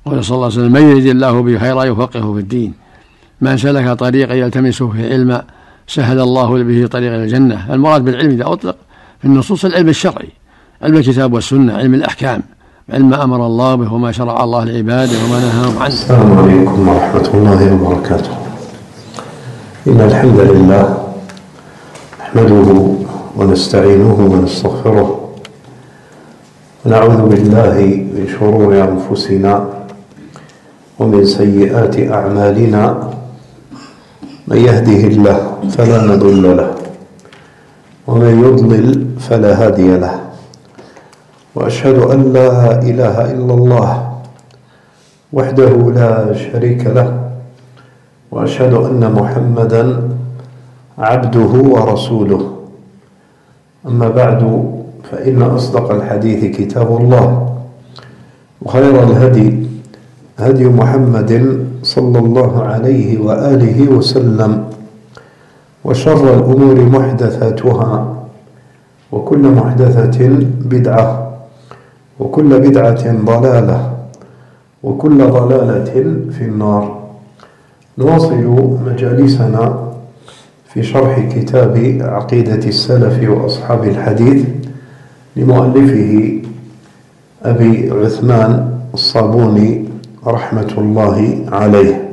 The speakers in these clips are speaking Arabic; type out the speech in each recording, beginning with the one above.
قال صلى الله عليه وسلم: من يريد الله به خيرا يفقهه في الدين. من سلك طريقا يلتمس فيه علما سهل الله به طريقا الى الجنه. المراد بالعلم اذا اطلق في النصوص العلم الشرعي، علم الكتاب والسنه، علم الاحكام، علم ما امر الله به وما شرع الله لعباده وما نهاهم عنه. السلام عليكم ورحمه الله وبركاته. ان الحمد لله نحمده ونستعينه ونستغفره ونعوذ بالله من شرور انفسنا ومن سيئات اعمالنا. من يهده الله فلا مضل له ومن يضلل فلا هادي له، وأشهد أن لا إله إلا الله وحده لا شريك له، وأشهد أن محمدا عبده ورسوله. أما بعد، فإن أصدق الحديث كتاب الله، وخير الهدي هدي محمد صلى الله عليه وآله وسلم، وشر الأمور محدثاتها، وكل محدثة بدعة، وكل بدعة ضلالة، وكل ضلالة في النار. نواصل مجالسنا في شرح كتاب عقيدة السلف وأصحاب الحديث لمؤلفه أبي عثمان الصابوني رحمة الله عليه.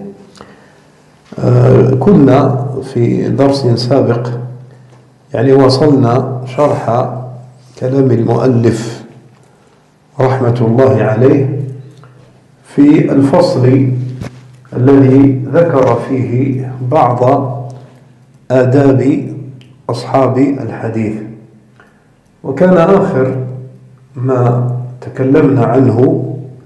كنا في درس سابق وصلنا شرح كلام المؤلف رحمة الله عليه في الفصل الذي ذكر فيه بعض آداب أصحاب الحديث. وكان آخر ما تكلمنا عنه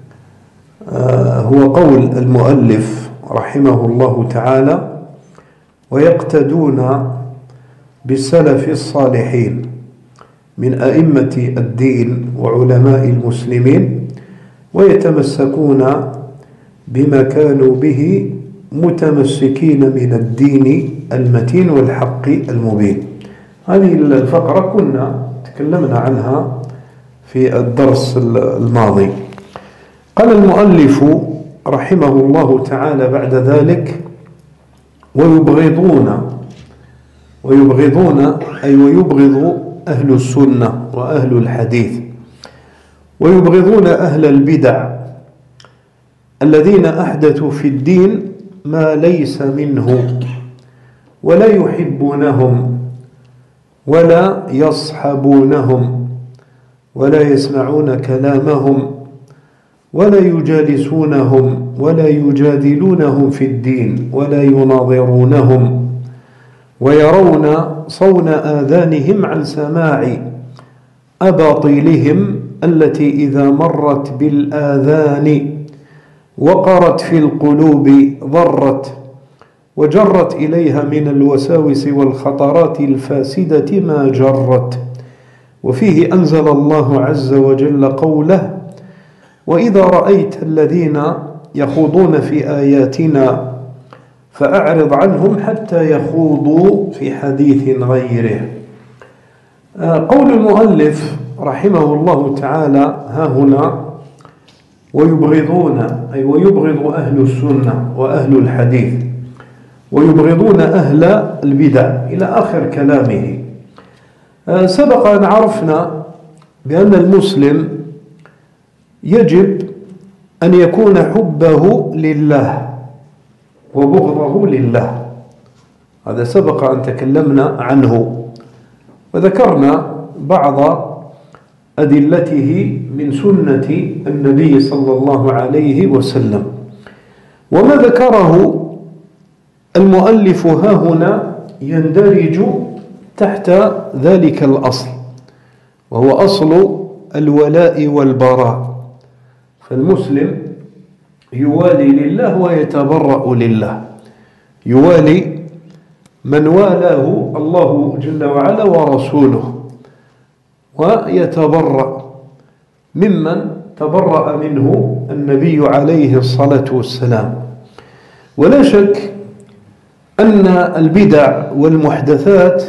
هو قول المؤلف رحمه الله تعالى: ويقتدون بالسلف الصالحين من أئمة الدين وعلماء المسلمين، ويتمسكون بما كانوا به متمسكين من الدين المتين والحق المبين. هذه الفقرة كنا تكلمنا عنها في الدرس الماضي. قال المؤلف رحمه الله تعالى بعد ذلك: ويبغضون أي ويبغض أهل السنة وأهل الحديث، ويبغضون أهل البدع الذين أحدثوا في الدين ما ليس منه، ولا يحبونهم ولا يصحبونهم ولا يسمعون كلامهم ولا يجالسونهم ولا يجادلونهم في الدين ولا يناظرونهم، ويرون صون آذانهم عن سماع أباطيلهم التي إذا مرت بالآذان وقرت في القلوب ضرت، وجرت إليها من الوساوس والخطرات الفاسدة ما جرت. وفيه أنزل الله عز وجل قوله: وإذا رأيت الذين يخوضون في آياتنا فأعرض عنهم حتى يخوضوا في حديث غيره. قول المؤلف رحمه الله تعالى ها هنا: ويبغضون أي ويبغض أهل السنة وأهل الحديث، ويبغضون أهل البدع، إلى آخر كلامه. سبق أن عرفنا بأن المسلم يجب أن يكون حبه لله وبغضه لله. هذا سبق أن تكلمنا عنه، وذكرنا بعض أدلته من سنة النبي صلى الله عليه وسلم. وما ذكره المؤلف ها هنا يندرج تحت ذلك الأصل، وهو أصل الولاء والبراء. فالمسلم يوالي لله ويتبرأ لله، يوالي من والاه الله جل وعلا ورسوله، ويتبرأ ممن تبرأ منه النبي عليه الصلاة والسلام. ولا شك أن البدع والمحدثات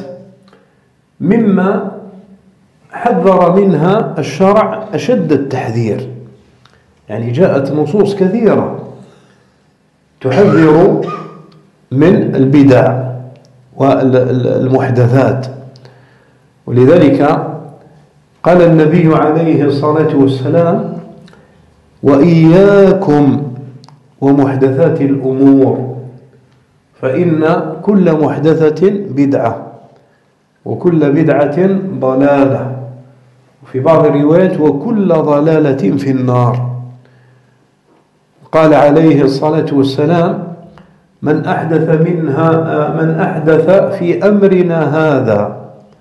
مما حذر منها الشرع أشد التحذير. يعني جاءت نصوص كثيرة تحذر من البدع والمحدثات. ولذلك قال النبي عليه الصلاة والسلام: وإياكم ومحدثات الأمور فإن كل محدثة بدعة وكل بدعة ضلالة، وفي بعض الروايات وكل ضلالة في النار. قال عليه الصلاة والسلام: من أحدث في أمرنا هذا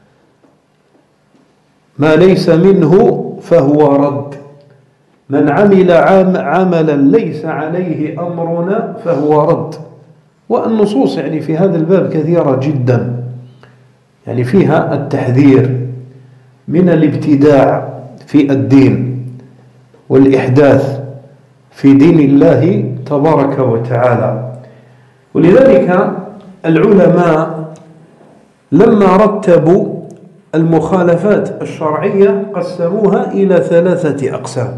ما ليس منه فهو رد، من عمل عملا ليس عليه أمرنا فهو رد. والنصوص يعني في هذا الباب كثيرة جدا، يعني فيها التحذير من الابتداع في الدين والإحداث في دين الله تبارك وتعالى. ولذلك العلماء لما رتبوا المخالفات الشرعية قسموها إلى ثلاثة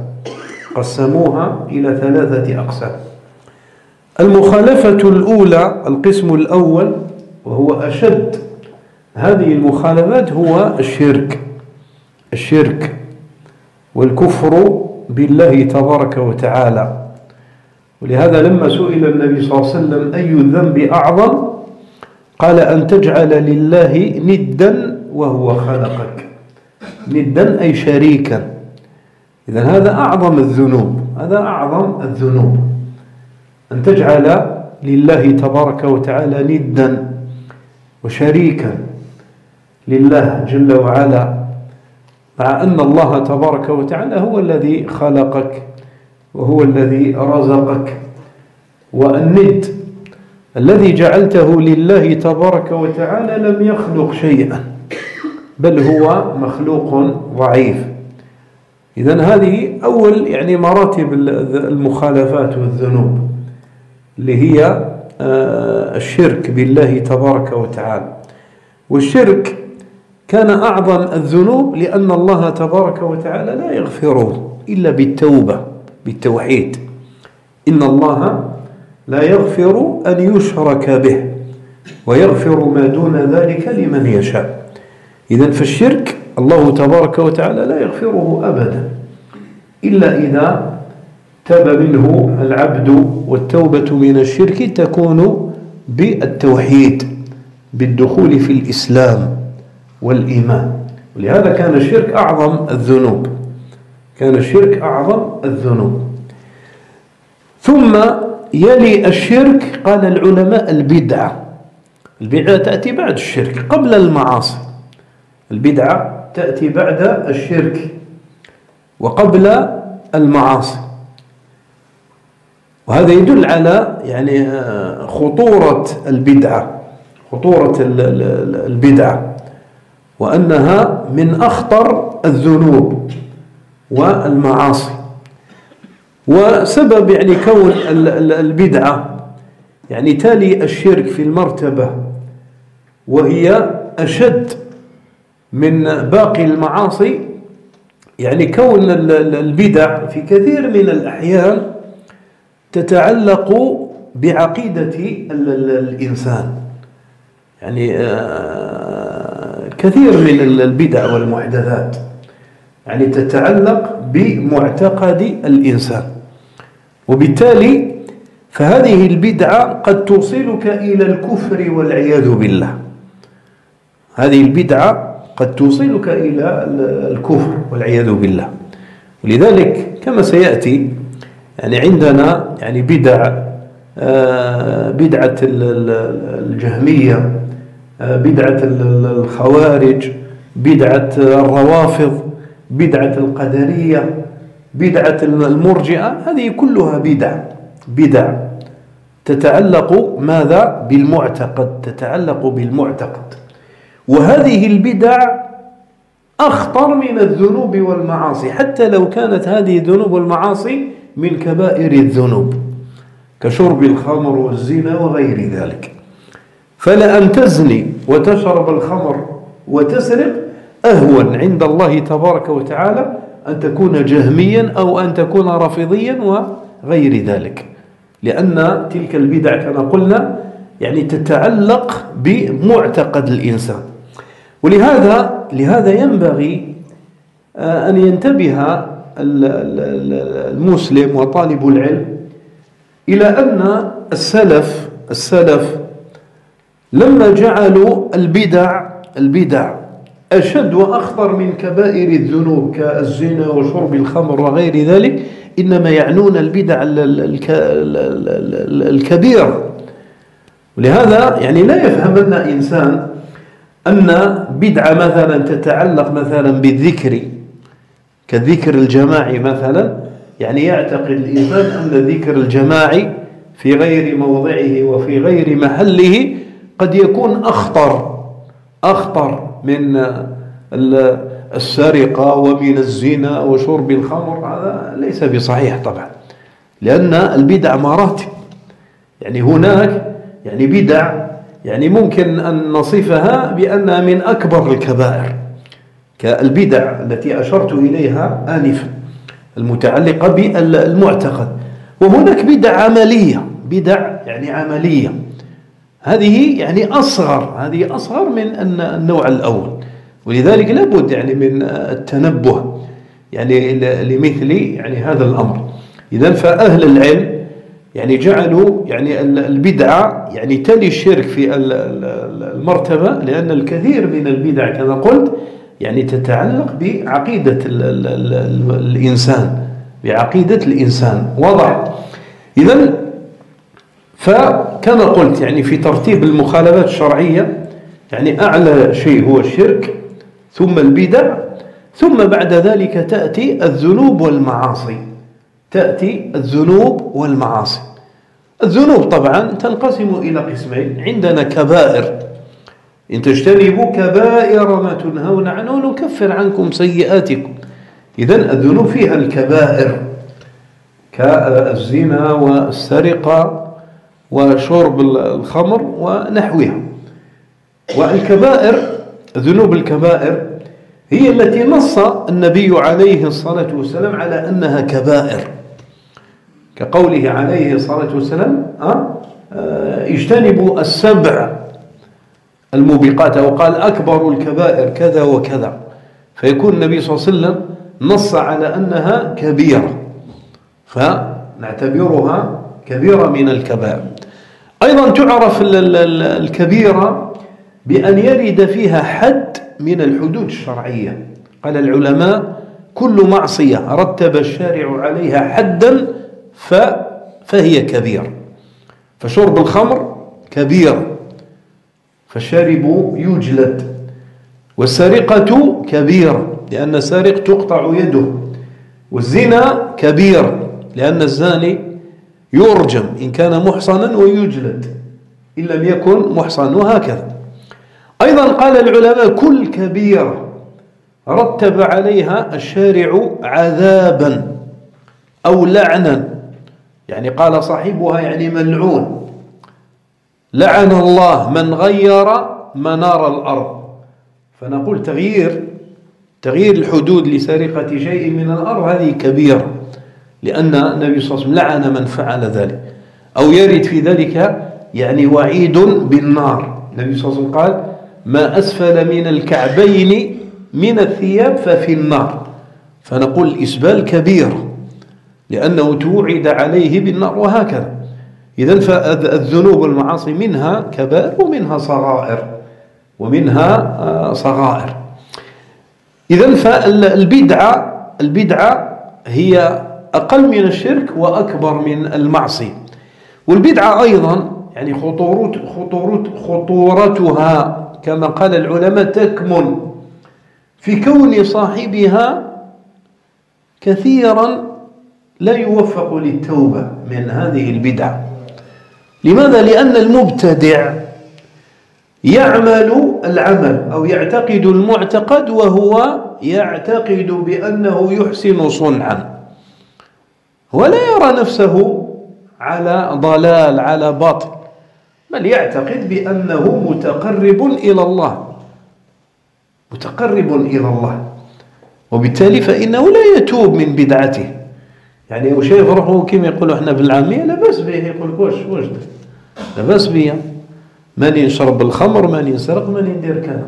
أقسام. المخالفة الأولى، القسم الأول وهو أشد هذه المخالفات، هو الشرك والكفر بالله تبارك وتعالى. ولهذا لما سئل النبي صلى الله عليه وسلم: أي الذنب أعظم؟ قال: أن تجعل لله ندا وهو خلقك. ندا أي شريكا. إذن هذا أعظم الذنوب، أن تجعل لله تبارك وتعالى ندا وشريكا لله جل وعلا، مع أن الله تبارك وتعالى هو الذي خلقك وهو الذي رزقك. والند الذي جعلته لله تبارك وتعالى لم يخلق شيئا، بل هو مخلوق ضعيف. إذن هذه أول يعني مراتب المخالفات والذنوب، اللي هي الشرك بالله تبارك وتعالى. والشرك كان أعظم الذنوب، لأن الله تبارك وتعالى لا يغفره إلا بالتوحيد. إن الله لا يغفر أن يشرك به ويغفر ما دون ذلك لمن يشاء. إذن فالشرك الله تبارك وتعالى لا يغفره أبدا إلا إذا تاب منه العبد. والتوبة من الشرك تكون بالتوحيد، بالدخول في الإسلام والإيمان. ولهذا كان الشرك أعظم الذنوب. ثم يلي الشرك، قال العلماء، البدعة تأتي بعد الشرك قبل المعاصي. البدعة تأتي بعد الشرك وقبل المعاصي. وهذا يدل على يعني خطورة البدعة، وأنها من أخطر الذنوب والمعاصي. وسبب يعني كون البدعة يعني تالي الشرك في المرتبة، وهي أشد من باقي المعاصي، يعني كون البدع في كثير من الأحيان تتعلق بعقيدة الإنسان. يعني كثير من البدع والمحدثات يعني تتعلق بمعتقد الإنسان، وبالتالي فهذه البدعة قد توصلك إلى الكفر والعياذ بالله. هذه البدعة قد توصلك إلى الكفر والعياذ بالله. ولذلك كما سيأتي يعني عندنا يعني بدعة الجهمية، بدعة الخوارج، بدعة الروافض، بدعة القدرية، بدعة المرجئة. هذه كلها بدع تتعلق ماذا؟ بالمعتقد. وهذه البدع أخطر من الذنوب والمعاصي، حتى لو كانت هذه الذنوب والمعاصي من كبائر الذنوب كشرب الخمر والزنا وغير ذلك. فلأن تزني وتشرب الخمر وتسرق أهون عند الله تبارك وتعالى أن تكون جهميا أو أن تكون رافضيا وغير ذلك، لأن تلك البدع كما قلنا يعني تتعلق بمعتقد الإنسان. ولهذا ينبغي أن ينتبه المسلم وطالب العلم إلى أن السلف لما جعلوا البدع أشد وأخطر من كبائر الذنوب كالزنا وشرب الخمر وغير ذلك، إنما يعنون البدع الكبيرة. ولهذا يعني لا يفهمن إنسان أن بدعة مثلا تتعلق مثلا بالذكر كالذكر الجماعي مثلا، يعني يعتقد الإنسان أن الذكر الجماعي في غير موضعه وفي غير محله قد يكون أخطر من السرقة ومن الزنا وشرب الخمر. هذا ليس بصحيح طبعا، لأن البدع مراتب. يعني هناك يعني بدع يعني ممكن أن نصفها بأنها من أكبر الكبائر، كالبدع التي أشرت إليها آنفا المتعلقة بالمعتقد. وهناك بدع عملية، هذه يعني أصغر من النوع الأول. ولذلك لابد يعني من التنبه يعني لمثل يعني هذا الأمر. إذن فأهل العلم يعني جعلوا يعني البدعة يعني تلي الشرك في المرتبة، لأن الكثير من البدع كما قلت يعني تتعلق بعقيدة الإنسان وضع. إذن فكما قلت يعني في ترتيب المخالفات الشرعية يعني أعلى شيء هو الشرك، ثم البدع، ثم بعد ذلك تأتي الذنوب والمعاصي. الذنوب طبعا تنقسم إلى قسمين. عندنا كبائر، إن تجتنبوا كبائر ما تنهون عنه نكفر عنكم سيئاتكم. إذن الذنوب فيها الكبائر كالزنا والسرقة وشرب الخمر ونحوها. والكبائر ذنوب الكبائر هي التي نص النبي عليه الصلاة والسلام على أنها كبائر، كقوله عليه الصلاة والسلام اجتنبوا السبع الموبقات، أو قال أكبر الكبائر كذا وكذا، فيكون النبي صلى الله عليه وسلم نص على أنها كبيرة، فنعتبرها كبيرة من الكبائر. أيضا تعرف الكبيرة بأن يرد فيها حد من الحدود الشرعية. قال العلماء كل معصية رتب الشارع عليها حدا فهي كبيرة. فشرب الخمر كبيرة فالشارب يجلد، والسرقة كبيرة لأن السارق تقطع يده، والزنا كبير لأن الزاني يرجم إن كان محصنا ويجلد إن لم يكن محصنا، وهكذا. أيضا قال العلماء كل كبيرة رتب عليها الشارع عذابا أو لعنا، يعني قال صاحبها يعني ملعون، لعن الله من غير منار الأرض. فنقول تغيير الحدود لسرقة شيء من الأرض هذه كبيرة، لأن النبي صلى الله عليه وسلم لعن من فعل ذلك. أو يرد في ذلك يعني وعيد بالنار. النبي صلى الله عليه وسلم قال ما أسفل من الكعبين من الثياب ففي النار. فنقول الإسبال كبيرة لأنه توعد عليه بالنار، وهكذا. إذن فالذنوب والمعاصي منها كبائر ومنها صغائر. إذن فالبدعة هي أقل من الشرك وأكبر من المعصية. والبدعة أيضا يعني خطورتها كما قال العلماء تكمن في كون صاحبها كثيرا لا يوفق للتوبة من هذه البدعة. لماذا؟ لأن المبتدع يعمل العمل أو يعتقد المعتقد وهو يعتقد بأنه يحسن صنعا، ولا يرى نفسه على ضلال على باطل، بل يعتقد بأنه متقرب إلى الله. وبالتالي فإنه لا يتوب من بدعته. يعني وشايف روحه كما يقولوا احنا بالعامية لا بأس به، يقول واش لا بأس بي، ماني نشرب الخمر، ماني نسرق، ماني ندير كذا،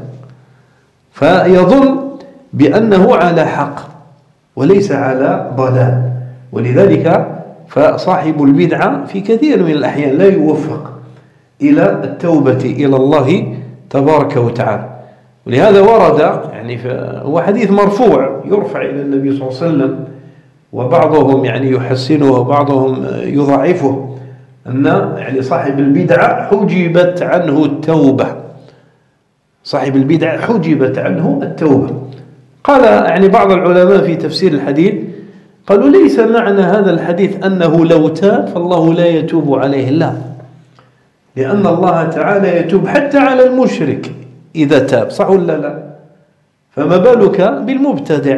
فيظن بأنه على حق وليس على ضلال. ولذلك فصاحب البدعة في كثير من الأحيان لا يوفق إلى التوبة إلى الله تبارك وتعالى. ولهذا ورد يعني هو حديث مرفوع يرفع إلى النبي صلى الله عليه وسلم، وبعضهم يعني يحسنه وبعضهم يضعفه، أن يعني صاحب البدعة حجبت عنه التوبة، صاحب البدعة حجبت عنه التوبة. قال يعني بعض العلماء في تفسير الحديث قالوا ليس معنى هذا الحديث أنه لو تاب فالله لا يتوب عليه، لا، لأن الله تعالى يتوب حتى على المشرك إذا تاب، صح ولا لا؟ فما بالك بالمبتدع؟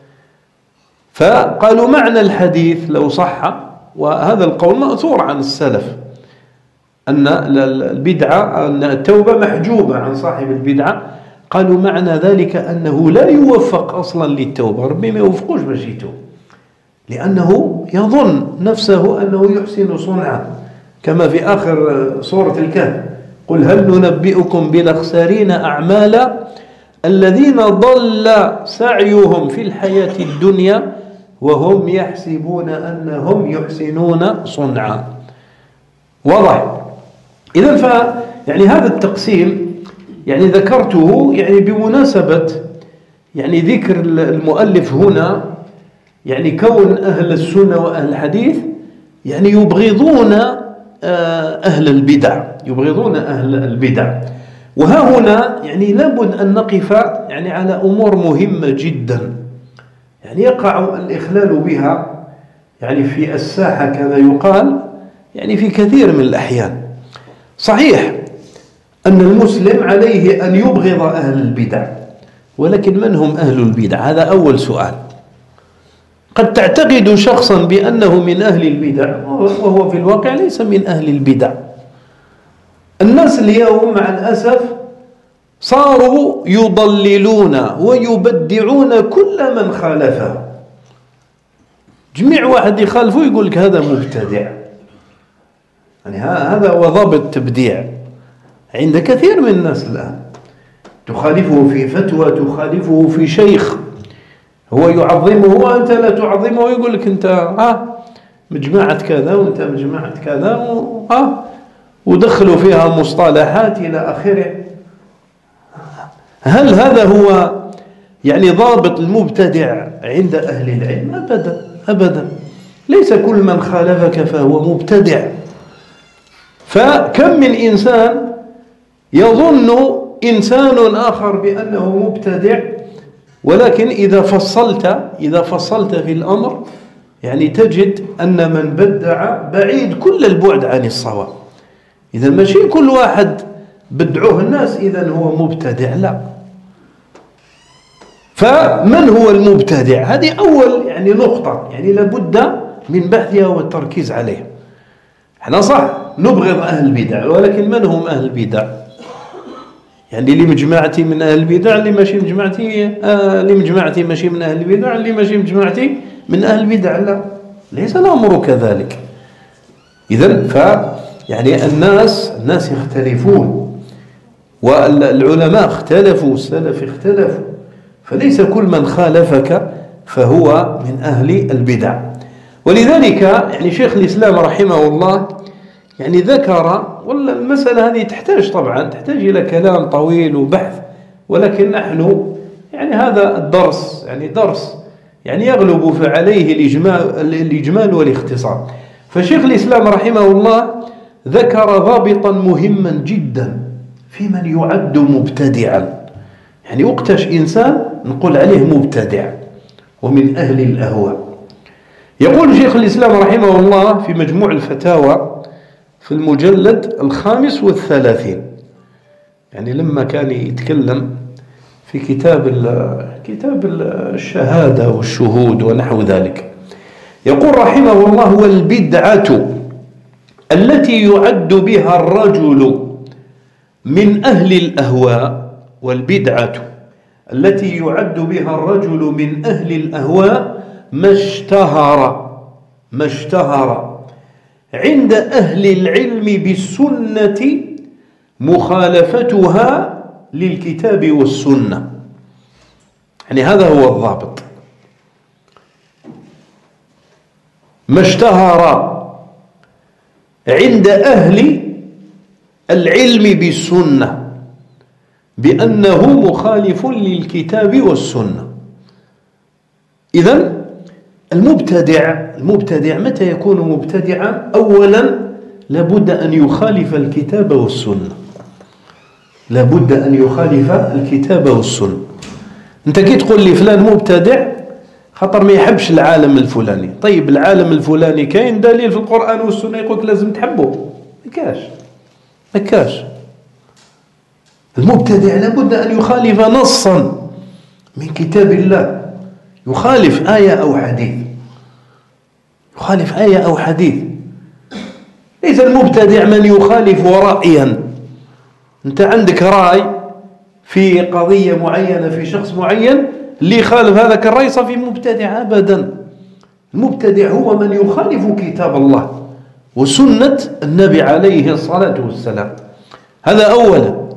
فقالوا معنى الحديث لو صح، وهذا القول مأثور عن السلف، أن البدعة أن التوبة محجوبة عن صاحب البدعة، قالوا معنى ذلك أنه لا يوفق أصلا للتوبة، ربما ما يوفقوش باش يتوب، لأنه يظن نفسه أنه يحسن صنعا، كما في آخر سورة الكهف: قل هل ننبئكم بالأخسرين أعمالا الذين ضل سعيهم في الحياة الدنيا وهم يحسبون أنهم يحسنون صنعا. واضح؟ إذن يعني هذا التقسيم يعني ذكرته يعني بمناسبة يعني ذكر المؤلف هنا يعني كون أهل السنة وأهل الحديث يعني يبغضون أهل البدع، يبغضون أهل البدع. وها هنا يعني لابد أن نقف يعني على أمور مهمة جدا يعني يقع الإخلال بها يعني في الساحة كما يقال يعني في كثير من الأحيان. صحيح أن المسلم عليه أن يبغض أهل البدع، ولكن من هم أهل البدع؟ هذا أول سؤال. قد تعتقد شخصا بأنه من أهل البدع وهو في الواقع ليس من أهل البدع. الناس اليوم مع الأسف صاروا يضللون ويبدعون كل من خالفه. جميع واحد يخالفه يقول لك هذا مبتدع، يعني هذا هو ضابط التبديع عند كثير من الناس الآن. تخالفه في فتوى، تخالفه في شيخ هو يعظمه وأنت لا تعظمه، ويقول لك أنت مجمعة كذا وأنت مجمعة كذا ودخلوا فيها مصطلحات إلى آخره. هل هذا هو يعني ضابط المبتدع عند أهل العلم؟ أبدا أبدا، ليس كل من خالفك فهو مبتدع. فكم من إنسان يظن إنسان آخر بأنه مبتدع، ولكن إذا فصلت في الأمر يعني تجد أن من بدع بعيد كل البعد عن الصواب. إذا ماشي كل واحد بدعوه الناس إذا هو مبتدع، لا. فمن هو المبتدع؟ هذه أول يعني نقطة يعني لابد من بحثها والتركيز عليها. احنا صح نبغض أهل البدع، ولكن من هم أهل البدع؟ يعني اللي مجمعتي من أهل البدع، اللي ماشي مجمعتي اللي مجمعتي ماشي من أهل البدع، اللي ماشي مجمعتي من أهل البدع، لا، ليس الأمر كذلك. إذن يعني الناس يختلفون، والعلماء اختلفوا، السلف اختلفوا، فليس كل من خالفك فهو من أهل البدع. ولذلك يعني شيخ الإسلام رحمه الله يعني ذكر، والمسألة هذه تحتاج إلى كلام طويل وبحث، ولكن نحن يعني هذا الدرس يعني درس يعني يغلب عليه الإجمال والاختصار. فشيخ الإسلام رحمه الله ذكر ضابطا مهما جدا في من يعد مبتدعا، يعني وقتاش إنسان نقول عليه مبتدع ومن أهل الأهواء. يقول شيخ الإسلام رحمه الله في مجموع الفتاوى في المجلد 35، يعني لما كان يتكلم في كتاب الشهادة والشهود ونحو ذلك، يقول رحمه الله: والبدعة التي يعد بها الرجل من أهل الأهواء، والبدعة التي يعد بها الرجل من أهل الأهواء ما اشتهر عند أهل العلم بالسنة مخالفتها للكتاب والسنة. يعني هذا هو الضابط. ما اشتهر عند أهل العلم بالسنة بأنه مخالف للكتاب والسنة. إذن المبتدع متى يكون مبتدعا؟ أولا لابد أن يخالف الكتاب والسنة، لابد أن يخالف الكتاب والسنة. أنت كي تقول لي فلان مبتدع خطر ما يحبش العالم الفلاني، طيب العالم الفلاني كاين دليل في القرآن والسنة يقولك لازم تحبه؟ ما كاش. المبتدع لابد أن يخالف نصا من كتاب الله، يخالف آية أو حديث. ليس المبتدع من يخالف رأيا. أنت عندك رأي في قضية معينة في شخص معين، اللي يخالف هذاك الرأي صافي مبتدع أبدا. المبتدع هو من يخالف كتاب الله وسنة النبي عليه الصلاة والسلام. هذا أولا.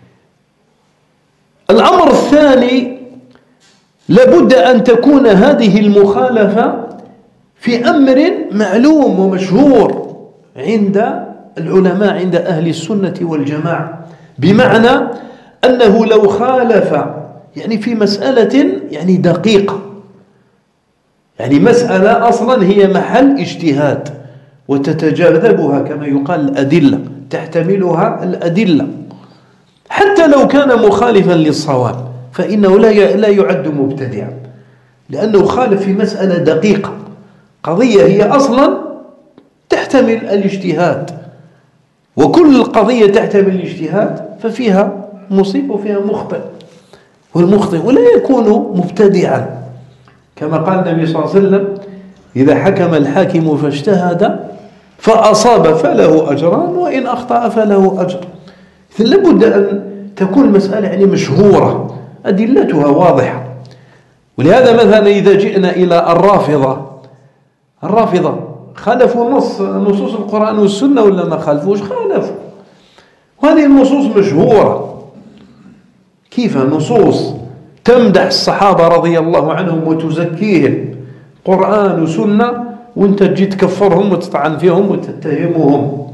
الأمر الثاني لابد أن تكون هذه المخالفة في أمر معلوم ومشهور عند العلماء، عند أهل السنة والجماعة، بمعنى أنه لو خالف يعني في مسألة يعني دقيقة، يعني مسألة أصلا هي محل اجتهاد وتتجاذبها كما يقال الأدلة، تحتملها الأدلة، حتى لو كان مخالفا للصواب فإنه لا يعد مبتدعا، لأنه خالف في مسألة دقيقة، قضية هي أصلا تحتمل الاجتهاد، وكل قضية تحتمل الاجتهاد ففيها مصيب وفيها مخطئ، والمخطئ ولا يكون مبتدعا. كما قال النبي صلى الله عليه وسلم: إذا حكم الحاكم فاجتهد فأصاب فله أجران وإن أخطأ فله أجر. لابد أن تكون المسألة يعني مشهورة أدلتها واضحة. ولهذا مثلا إذا جئنا إلى الرافضة خالفوا نصوص القرآن والسنة ولا ما خالفوش؟ خالفوا، وهذه النصوص مشهورة. كيف نصوص تمدح الصحابة رضي الله عنهم وتزكيهم، قرآن وسنة، وانت تجي تكفرهم وتطعن فيهم وتتهمهم.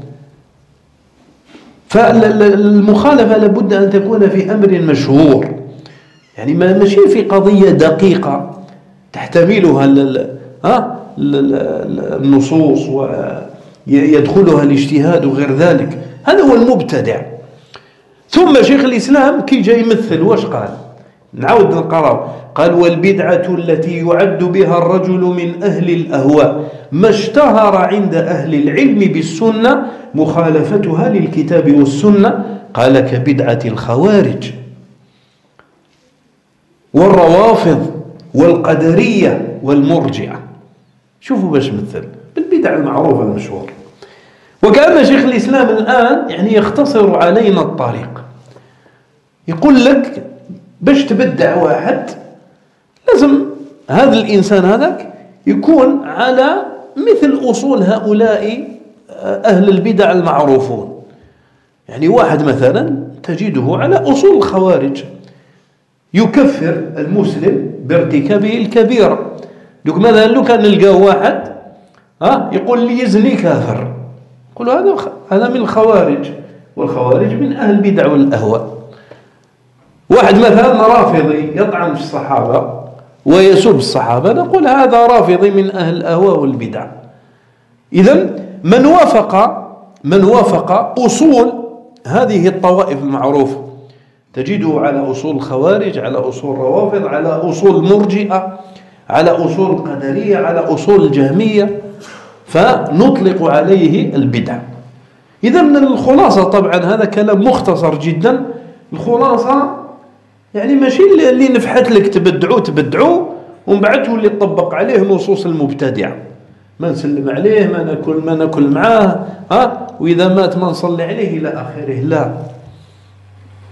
فالمخالفة لابد أن تكون في أمر مشهور، يعني ماشي في قضية دقيقة تحتملها النصوص ويدخلها الاجتهاد وغير ذلك. هذا هو المبتدع. ثم شيخ الإسلام كي جاي يمثل واش قال؟ نعاود نقرأ. قال: والبدعة التي يعد بها الرجل من أهل الأهواء ما اشتهر عند أهل العلم بالسنة مخالفتها للكتاب والسنة. قال: كبدعة الخوارج والروافض والقدرية والمرجعة. شوفوا باش مثل بالبدع المعروفة المشهورة. وكأن شيخ الإسلام الآن يعني يختصر علينا الطريق، يقول لك باش تبدع واحد لازم هذا الإنسان هذاك يكون على مثل أصول هؤلاء أهل البدع المعروفون. يعني واحد مثلا تجده على أصول الخوارج، يكفر المسلم بارتكابه الكبيرة. دوك مثلا لو كان نلقاه واحد يقول لي يزني كافر، يقولوا هذا من الخوارج، والخوارج من أهل البدع والأهواء. واحد مثلا رافضي يطعن في الصحابة ويسب الصحابة، نقول هذا رافضي من أهل الأهواء والبدع. إذن من وافق أصول هذه الطوائف المعروفة تجده على أصول الخوارج، على أصول الروافض، على أصول المرجئة، على أصول القدرية، على أصول الجهمية، فنطلق عليه البدع. إذا من الخلاصة، طبعا هذا كلام مختصر جدا، الخلاصة يعني ماشي اللي نفحت لك تبدعوه ومن بعد تولي تطبق عليه نصوص المبتدع، ما نسلم عليه، ما ناكل معاه، وإذا مات ما نصلي عليه إلى آخره. لا،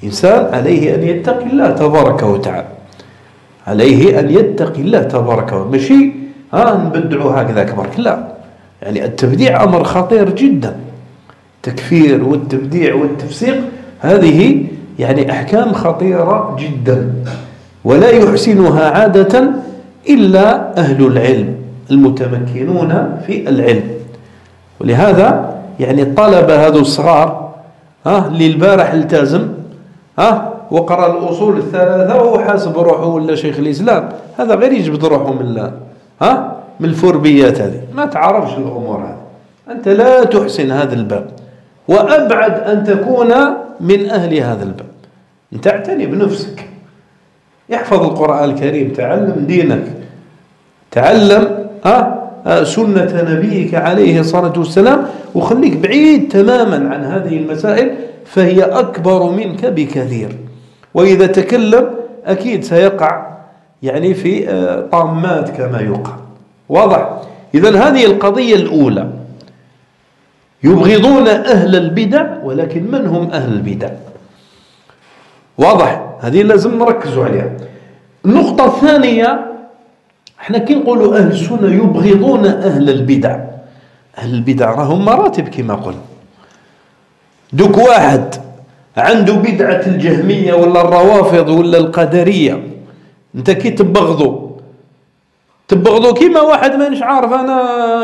إنسان عليه أن يتقي الله تبارك وتعالى، عليه أن يتقي الله تبارك وتعالى، ماشي نبدعوا هكذا كبرك، لا. يعني التبديع أمر خطير جدا، التكفير والتبديع والتفسيق هذه يعني أحكام خطيرة جدا، ولا يحسنها عادة إلا أهل العلم المتمكنون في العلم. ولهذا يعني الطلبة هذو الصغار اللي البارح التزم وقرأ الأصول الثلاثة وهو حاسب روحه ولا شيخ الإسلام، هذا غير يجبد روحه من الفوربيات هذه، ما تعرفش الأمور هذه، أنت لا تحسن هذا الباب، وأبعد أن تكون من أهل هذا الباب. أنت اعتني بنفسك، احفظ القرآن الكريم، تعلم دينك، تعلم سنة نبيك عليه الصلاة والسلام، وخليك بعيد تماما عن هذه المسائل، فهي أكبر منك بكثير. وإذا تكلم أكيد سيقع يعني في طامات كما يقال. واضح؟ إذن هذه القضية الأولى، يبغضون أهل البدع، ولكن من هم أهل البدع؟ واضح؟ هذه لازم نركزوا عليها. النقطة الثانية، احنا كي نقولوا أهل السنة يبغضون أهل البدع، أهل البدع راهم مراتب كما قلنا. دوك واحد عنده بدعة الجهمية ولا الروافض ولا القدرية، انت كي تبغضوا كيما واحد ما نش عارف أنا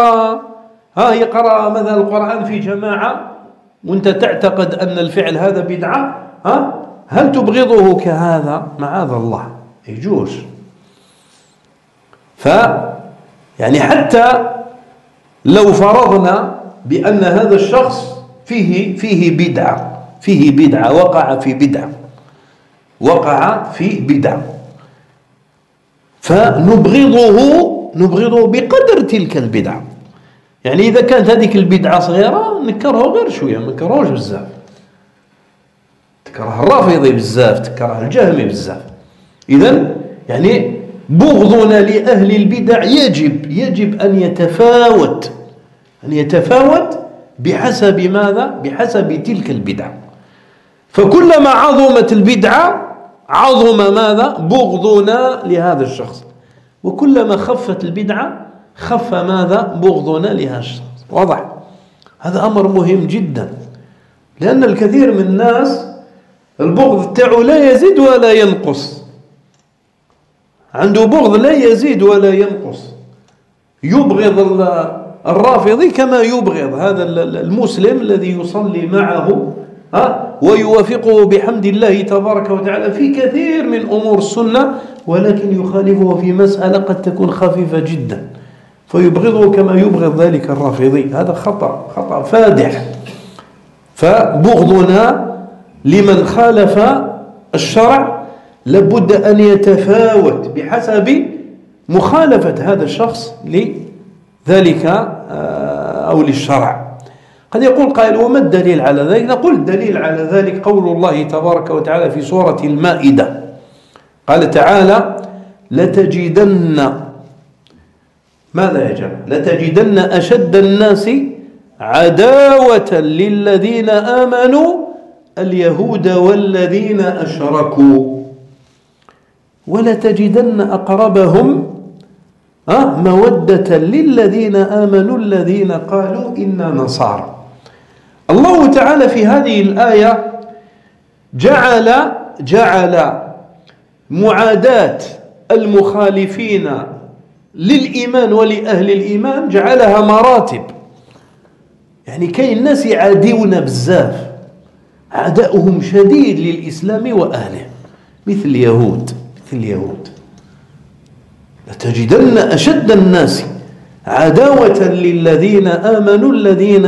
يقرأ مثلا القرآن في جماعة وانت تعتقد أن الفعل هذا بدعة، هل تبغضه كهذا؟ معاذ الله، يجوز. يعني حتى لو فرضنا بأن هذا الشخص فيه بدعة، وقع في بدعة، فنبغضه بقدر تلك البدعة. يعني إذا كانت هذه البدعة صغيرة نكره غير شوية، ما نكرهوش بزاف، تكره الرافضي بزاف، تكره الجهمي بزاف. إذن يعني بغضنا لأهل البدع يجب أن يتفاوت بحسب ماذا؟ بحسب تلك البدعة. فكلما عظمت البدعة عظم ماذا؟ بغضنا لهذا الشخص، وكلما خفت البدعة خف ماذا؟ بغضنا لهذا الشخص. واضح؟ هذا أمر مهم جدا، لأن الكثير من الناس البغض تاعه لا يزيد ولا ينقص، عنده بغض لا يزيد ولا ينقص، يبغض الرافضي كما يبغض هذا المسلم الذي يصلي معه ويوافقه بحمد الله تبارك وتعالى في كثير من أمور السنة، ولكن يخالفه في مسألة قد تكون خفيفة جدا فيبغضه كما يبغض ذلك الرافضي. هذا خطأ فادح. فبغضنا لمن خالف الشرع لابد أن يتفاوت بحسب مخالفة هذا الشخص لذلك أو للشرع. قد يقول قائل وما الدليل على ذلك؟ نقول الدليل على ذلك قول الله تبارك وتعالى في سورة المائدة، قال تعالى لتجدن، ماذا يا جماعة؟ لتجدن أشد الناس عداوة للذين آمنوا اليهود والذين أشركوا ولتجدن أقربهم مودة للذين آمنوا الذين قالوا إنا نصارى. الله تعالى في هذه الآية جعل معاداة المخالفين للإيمان ولأهل الإيمان جعلها مراتب. يعني كاين الناس يعادون بزاف، عداؤهم شديد للإسلام وأهله، مثل اليهود. لتجدن أشد الناس عداوة للذين آمنوا الذين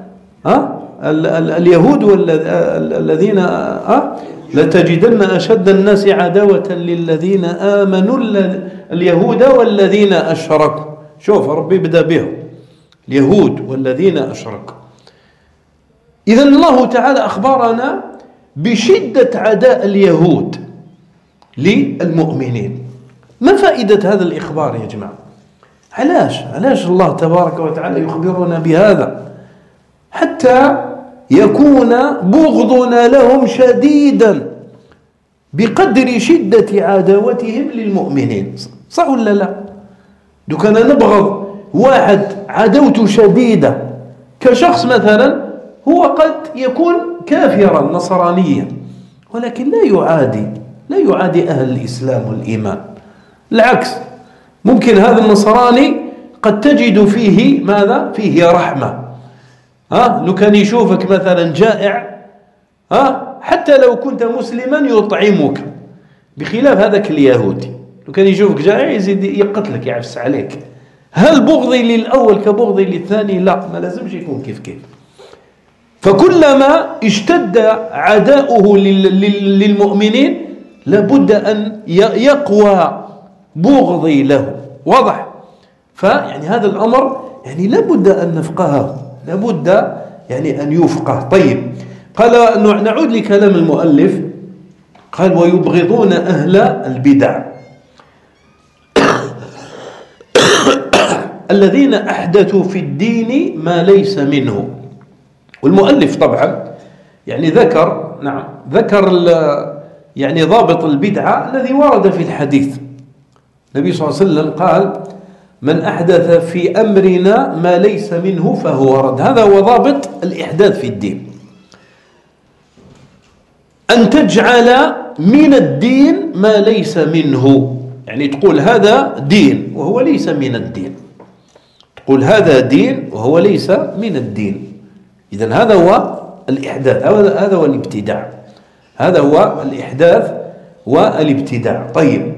اليهود والذين لتجدن أشد الناس عداوة للذين آمنوا اليهود والذين أشركوا. شوف ربي بدأ بهم اليهود والذين أشركوا. إذن الله تعالى أخبرنا بشدة عداء اليهود للمؤمنين. ما فائدة هذا الإخبار يا جماعة؟ علاش الله تبارك وتعالى يخبرنا بهذا؟ حتى يكون بغضنا لهم شديدا بقدر شدة عداوتهم للمؤمنين. صح ولا لا؟ لو كان نبغض واحد عداوته شديدة كشخص مثلا هو قد يكون كافرا نصرانيا، ولكن لا يعادي أهل الإسلام والإيمان. العكس، ممكن هذا النصراني قد تجد فيه ماذا؟ فيه رحمة. لو كان يشوفك مثلا جائع حتى لو كنت مسلما يطعمك، بخلاف هذاك اليهودي لو كان يشوفك جائع يزيد يقتلك، يعفس عليك. هل بغضي للأول كبغضي للثاني؟ لا، ما لازمش يكون كيف. فكلما اشتد عداؤه للمؤمنين لابد أن يقوى بغضي له. واضح؟ فيعني هذا الأمر يعني لابد أن نفقهه، لابد يعني أن يفقه. طيب، قال نعود لكلام المؤلف، قال ويبغضون أهل البدع الذين أحدثوا في الدين ما ليس منه. والمؤلف طبعا يعني ذكر يعني ضابط البدعة الذي ورد في الحديث. النبي صلى الله عليه وسلم قال من أحدث في أمرنا ما ليس منه فهو رد. هذا هو ضابط الإحداث في الدين، أن تجعل من الدين ما ليس منه. يعني تقول هذا دين وهو ليس من الدين، تقول هذا دين وهو ليس من الدين. إذن هذا هو الإحداث، هذا هو الابتداع، هذا هو الإحداث والابتداع. طيب،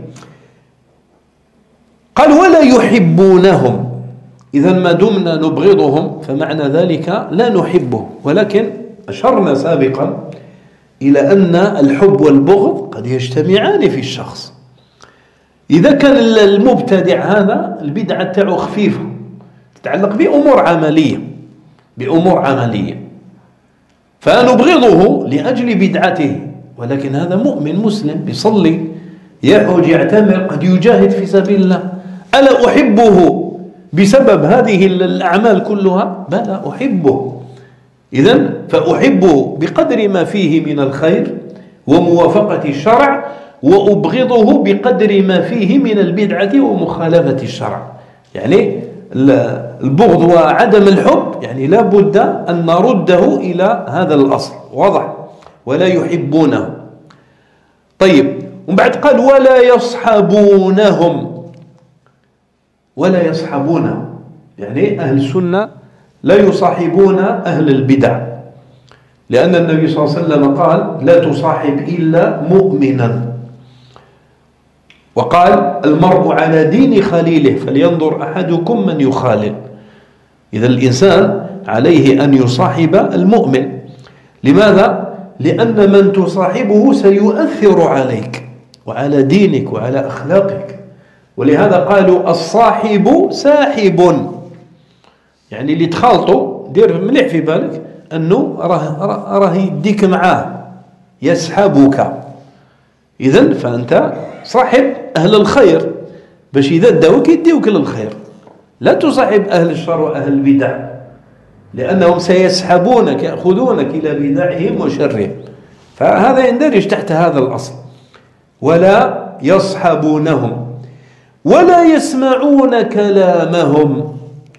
قال ولا يحبونهم. إذن ما دمنا نبغضهم فمعنى ذلك لا نحبهم، ولكن أشرنا سابقا إلى أن الحب والبغض قد يجتمعان في الشخص. إذا كان المبتدع هذا البدعة تاعو خفيفة تتعلق بأمور عملية فنبغضه لأجل بدعته، ولكن هذا مؤمن مسلم بيصلي يحج يعتمر قد يجاهد في سبيل الله. ألا أحبه بسبب هذه الأعمال كلها؟ بلى أحبه. إذن فأحبه بقدر ما فيه من الخير وموافقة الشرع، وأبغضه بقدر ما فيه من البدعة ومخالفة الشرع. يعني البغض وعدم الحب يعني لا بد أن نرده إلى هذا الأصل. واضح؟ ولا يحبونه. طيب، ومن بعد قال ولا يصحبونهم. يعني أهل السنة لا يصاحبون أهل البدع، لأن النبي صلى الله عليه وسلم قال لا تصاحب إلا مؤمنا، وقال المرء على دين خليله فلينظر أحدكم من يخالل. إذا الإنسان عليه أن يصاحب المؤمن. لماذا؟ لأن من تصاحبه سيؤثر عليك وعلى دينك وعلى أخلاقك. ولهذا قالوا الصاحب ساحب، يعني اللي تخالطه دير مليح في بالك أنه راه يديك معاه يسحبك. إذن فأنت صاحب أهل الخير باش إذا داوك يديوك للخير. لا تصاحب أهل الشر وأهل البدع، لأنهم سيسحبونك يأخذونك إلى بدعهم وشرهم. فهذا يندرج تحت هذا الأصل. ولا يصحبونهم ولا يسمعون كلامهم.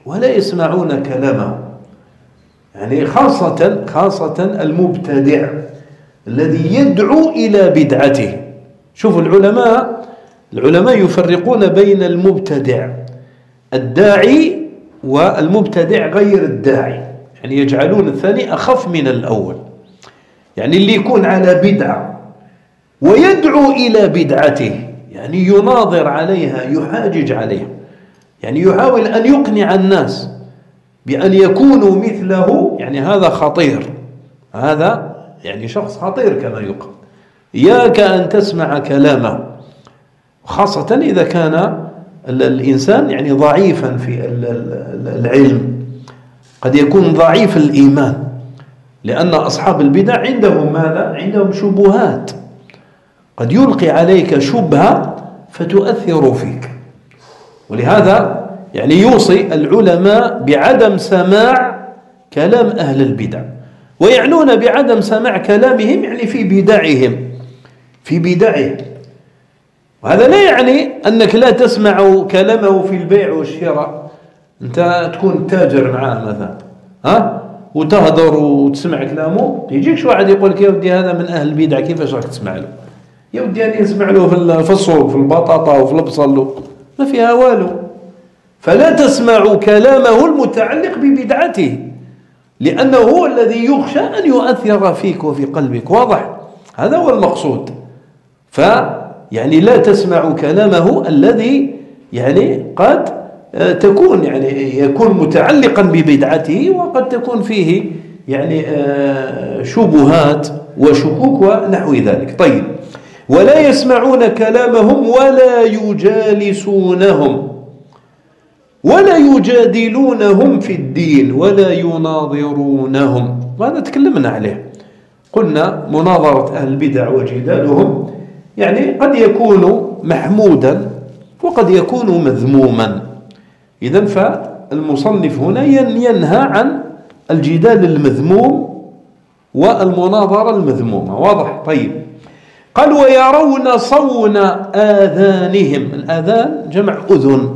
يعني خاصة المبتدع الذي يدعو إلى بدعته. شوفوا العلماء يفرقون بين المبتدع الداعي والمبتدع غير الداعي، يعني يجعلون الثاني أخف من الأول. يعني اللي يكون على بدعة ويدعو إلى بدعته، يعني يناظر عليها يحاجج عليها، يعني يحاول أن يقنع الناس بأن يكونوا مثله، يعني هذا خطير، هذا يعني شخص خطير كما يقال. إياك أن تسمع كلامه، خاصة إذا كان الإنسان يعني ضعيفا في العلم، قد يكون ضعيف الإيمان، لأن أصحاب البدع عندهم ماذا؟ عندهم شبهات، قد يلقي عليك شبهة فتؤثر فيك. ولهذا يعني يوصي العلماء بعدم سماع كلام أهل البدع، ويعنون بعدم سماع كلامهم يعني في بدعهم. وهذا لا يعني أنك لا تسمع كلامه في البيع والشراء، أنت تكون تاجر معاه مثلا وتهضر وتسمع كلامه، يجيكش واحد يقول لك يا ودي هذا من أهل البدع، كيفاش راك تسمع له؟ يا ودي أنا نسمع له في السوق، في البطاطا وفي البصل، ما فيها والو. فلا تسمع كلامه المتعلق ببدعته، لأنه هو الذي يخشى أن يؤثر فيك وفي قلبك. واضح؟ هذا هو المقصود. يعني لا تسمع كلامه الذي يعني قد تكون يكون متعلقا ببدعته، وقد تكون فيه يعني شبهات وشكوك ونحو ذلك. طيب، ولا يسمعون كلامهم ولا يجالسونهم ولا يجادلونهم في الدين ولا يناظرونهم. وهذا تكلمنا عليه، قلنا مناظرة أهل البدع وجدالهم يعني قد يكون محمودا وقد يكون مذموما. إذن فالمصنف هنا ينهى عن الجدال المذموم والمناظرة المذمومة. واضح؟ طيب، قال ويرون صون آذانهم. الآذان جمع أذن،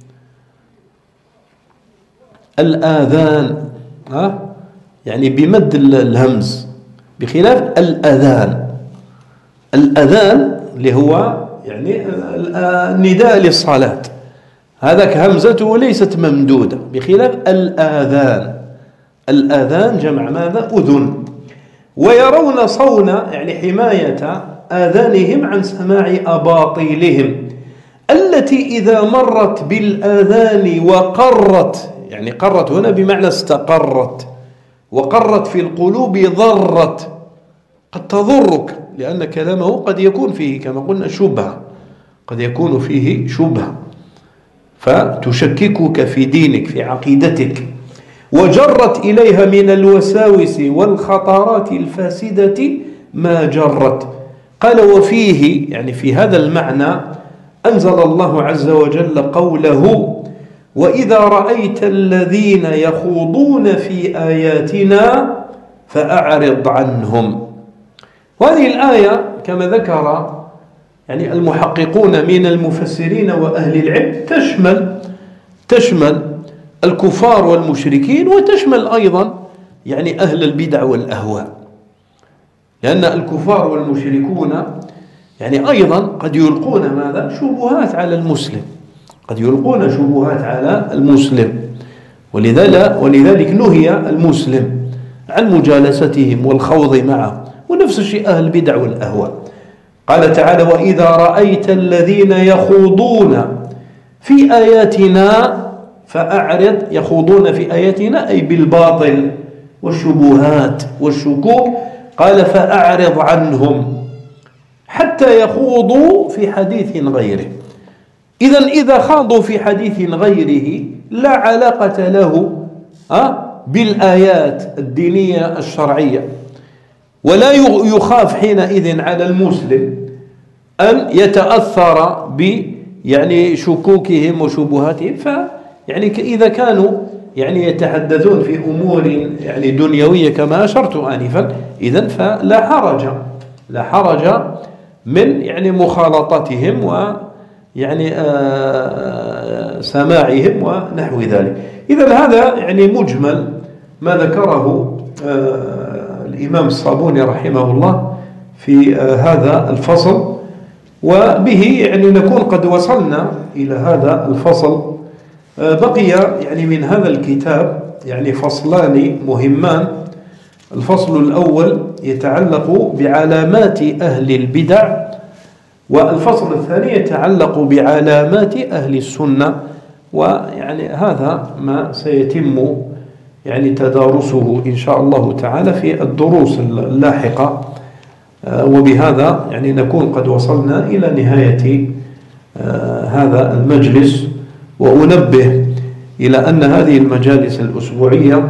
الآذان يعني بمد الهمز، بخلاف الأذان. الأذان اللي هو يعني النداء للصلاة، هذاك همزته ليست ممدودة، بخلاف الآذان. الآذان جمع ماذا؟ أذن. ويرون صون يعني حماية آذانهم عن سماع أباطيلهم التي إذا مرت بالآذان وقرت، يعني قرت هنا بمعنى استقرت، وقرت في القلوب ضرت، قد تضرك، لأن كلامه قد يكون فيه كما قلنا شبهة، قد يكون فيه شبهة فتشككك في دينك، في عقيدتك. وجرت إليها من الوساوس والخطرات الفاسدة ما جرت. قال وفيه يعني في هذا المعنى أنزل الله عز وجل قوله وإذا رأيت الذين يخوضون في آياتنا فأعرض عنهم. وهذه الآية كما ذكر يعني المحققون من المفسرين وأهل العلم تشمل الكفار والمشركين، وتشمل أيضا يعني أهل البدع والأهواء، لأن الكفار والمشركون يعني أيضا قد يلقون ماذا؟ شبهات على المسلم، قد يلقون شبهات على المسلم، ولذلك نهي المسلم عن مجالستهم والخوض معهم. ونفس الشيء أهل البدع والأهواء. قال تعالى وإذا رأيت الذين يخوضون في آياتنا فأعرض. يخوضون في آياتنا أي بالباطل والشبهات والشكوك. قال فأعرض عنهم حتى يخوضوا في حديث غيره. إذا خاضوا في حديث غيره لا علاقة له بالآيات الدينية الشرعية، ولا يخاف حينئذ على المسلم أن يتأثر يعني شكوكهم وشبهاتهم. يعني إذا كانوا يعني يتحدثون في أمور يعني دنيوية كما أشرت آنفا، إذن فلا حرج من يعني مخالطتهم ويعني سماعهم ونحو ذلك. إذن هذا يعني مجمل ما ذكره الإمام الصابوني رحمه الله في هذا الفصل، وبه يعني نكون قد وصلنا إلى هذا الفصل. بقي يعني من هذا الكتاب يعني فصلان مهمان. الفصل الأول يتعلق بعلامات أهل البدع، والفصل الثاني يتعلق بعلامات أهل السنة. ويعني هذا ما سيتم يعني تدارسه إن شاء الله تعالى في الدروس اللاحقة. وبهذا يعني نكون قد وصلنا إلى نهاية هذا المجلس. وأنبه إلى أن هذه المجالس الأسبوعية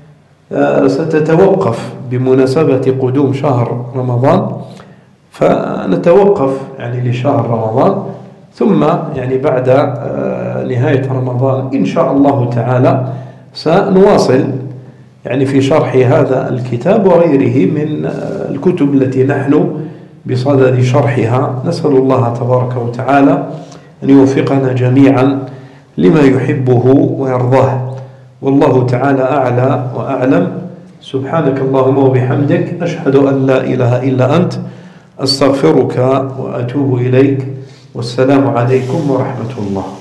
ستتوقف بمناسبة قدوم شهر رمضان، فنتوقف يعني لشهر رمضان، ثم يعني بعد نهاية رمضان إن شاء الله تعالى سنواصل يعني في شرح هذا الكتاب وغيره من الكتب التي نحن بصدد شرحها. نسأل الله تبارك وتعالى أن يوفقنا جميعا لما يحبه ويرضاه، والله تعالى أعلى وأعلم. سبحانك اللهم وبحمدك، أشهد أن لا إله إلا أنت، أستغفرك وأتوب إليك، والسلام عليكم ورحمة الله.